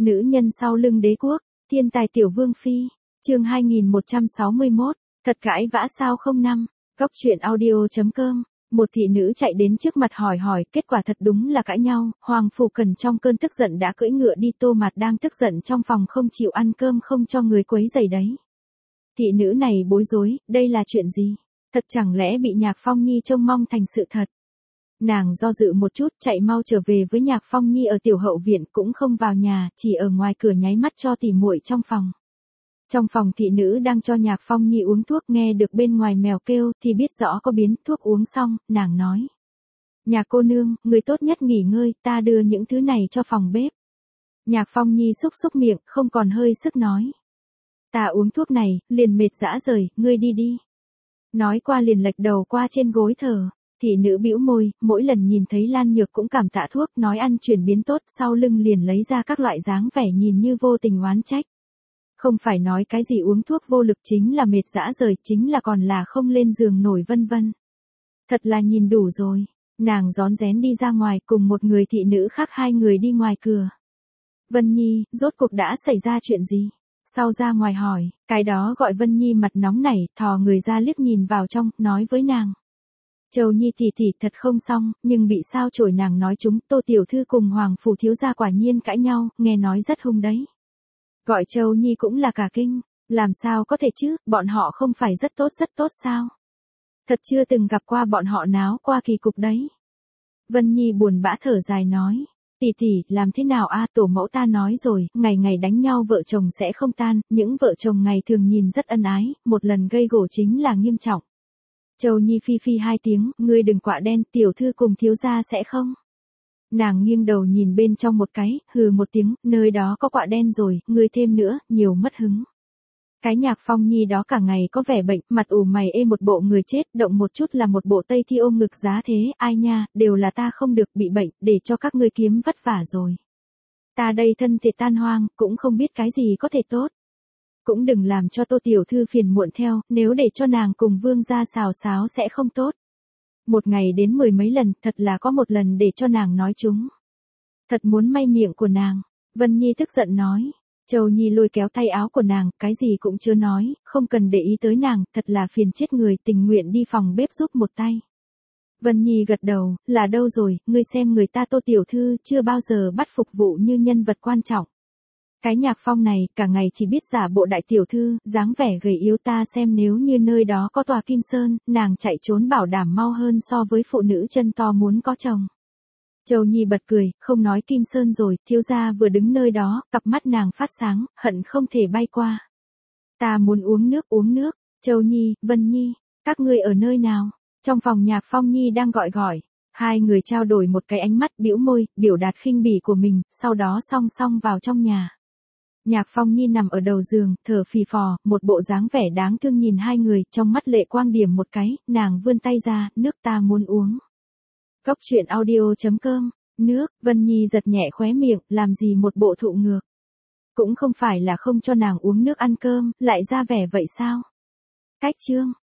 Nữ nhân sau lưng đế quốc, thiên tài tiểu vương phi, chương 2161, thật cãi vã sao không năm, góc truyện audio.com. Một thị nữ chạy đến trước mặt hỏi, kết quả thật đúng là cãi nhau, Hoàng Phủ Cần trong cơn tức giận đã cưỡi ngựa đi, Tô Mạt đang tức giận trong phòng không chịu ăn cơm không cho người quấy rầy đấy. Thị nữ này bối rối, đây là chuyện gì? Thật chẳng lẽ bị Nhạc Phong Nhi trông mong thành sự thật? Nàng do dự một chút, chạy mau trở về với Nhạc Phong Nhi ở tiểu hậu viện, cũng không vào nhà, chỉ ở ngoài cửa nháy mắt cho tỉ muội trong phòng. Trong phòng thị nữ đang cho Nhạc Phong Nhi uống thuốc, nghe được bên ngoài mèo kêu thì biết rõ có biến, thuốc uống xong, nàng nói. Nhạc cô nương, người tốt nhất nghỉ ngơi, ta đưa những thứ này cho phòng bếp. Nhạc Phong Nhi xúc miệng, không còn hơi sức nói. Ta uống thuốc này, liền mệt dã rời, ngươi đi đi. Nói qua liền lệch đầu qua trên gối thở. Thị nữ bĩu môi, mỗi lần nhìn thấy Lan Nhược cũng cảm tạ thuốc, nói ăn chuyển biến tốt, sau lưng liền lấy ra các loại dáng vẻ nhìn như vô tình oán trách. Không phải nói cái gì uống thuốc vô lực chính là mệt dã rời, chính là còn là không lên giường nổi vân vân. Thật là nhìn đủ rồi. Nàng rón rén đi ra ngoài cùng một người thị nữ khác, hai người đi ngoài cửa. Vân Nhi, rốt cuộc đã xảy ra chuyện gì? Sau ra ngoài hỏi, cái đó gọi Vân Nhi mặt nóng nảy, thò người ra liếc nhìn vào trong, nói với nàng. Châu Nhi tỷ thật không xong, nhưng bị sao chổi, nàng nói chúng, Tô tiểu thư cùng Hoàng Phủ thiếu gia quả nhiên cãi nhau, nghe nói rất hung đấy. Gọi Châu Nhi cũng là cả kinh, làm sao có thể chứ, bọn họ không phải rất tốt sao? Thật chưa từng gặp qua bọn họ náo qua kỳ cục đấy. Vân Nhi buồn bã thở dài nói, tỷ, làm thế nào a, tổ mẫu ta nói rồi, ngày ngày đánh nhau vợ chồng sẽ không tan, những vợ chồng ngày thường nhìn rất ân ái, một lần gây gổ chính là nghiêm trọng. Châu Nhi phi hai tiếng, ngươi đừng quạ đen, tiểu thư cùng thiếu gia sẽ không. Nàng nghiêng đầu nhìn bên trong một cái, hừ một tiếng, nơi đó có quạ đen rồi, ngươi thêm nữa, nhiều mất hứng. Cái Nhạc Phong Nhi đó cả ngày có vẻ bệnh, mặt ủ mày ê một bộ người chết, động một chút là một bộ tây thi ôm ngực giá thế, ai nha, đều là ta không được bị bệnh, để cho các ngươi kiếm vất vả rồi. Ta đây thân thể tan hoang, cũng không biết cái gì có thể tốt. Cũng đừng làm cho Tô tiểu thư phiền muộn theo, nếu để cho nàng cùng vương gia xào xáo sẽ không tốt. Một ngày đến 10 mấy lần, thật là có một lần để cho nàng nói chúng. Thật muốn may miệng của nàng. Vân Nhi tức giận nói. Châu Nhi lôi kéo tay áo của nàng, cái gì cũng chưa nói, không cần để ý tới nàng, thật là phiền chết người, tình nguyện đi phòng bếp giúp một tay. Vân Nhi gật đầu, là đâu rồi, ngươi xem người ta Tô tiểu thư chưa bao giờ bắt phục vụ như nhân vật quan trọng. Cái Nhạc Phong này, cả ngày chỉ biết giả bộ đại tiểu thư, dáng vẻ gầy yếu, ta xem nếu như nơi đó có tòa Kim Sơn, nàng chạy trốn bảo đảm mau hơn so với phụ nữ chân to muốn có chồng. Châu Nhi bật cười, không nói Kim Sơn rồi, thiếu gia vừa đứng nơi đó, cặp mắt nàng phát sáng, hận không thể bay qua. Ta muốn uống nước, Châu Nhi, Vân Nhi, các ngươi ở nơi nào? Trong phòng Nhạc Phong Nhi đang gọi. Hai người trao đổi một cái ánh mắt, bĩu môi, biểu đạt khinh bỉ của mình, sau đó song song vào trong nhà. Nhạc Phong Nhi nằm ở đầu giường, thở phì phò, một bộ dáng vẻ đáng thương nhìn hai người, trong mắt lệ quang điểm một cái, nàng vươn tay ra, nước ta muốn uống. Góc truyện audio.com, nước, Vân Nhi giật nhẹ khóe miệng, làm gì một bộ thụ ngược. Cũng không phải là không cho nàng uống nước ăn cơm, lại ra vẻ vậy sao? Cách chương.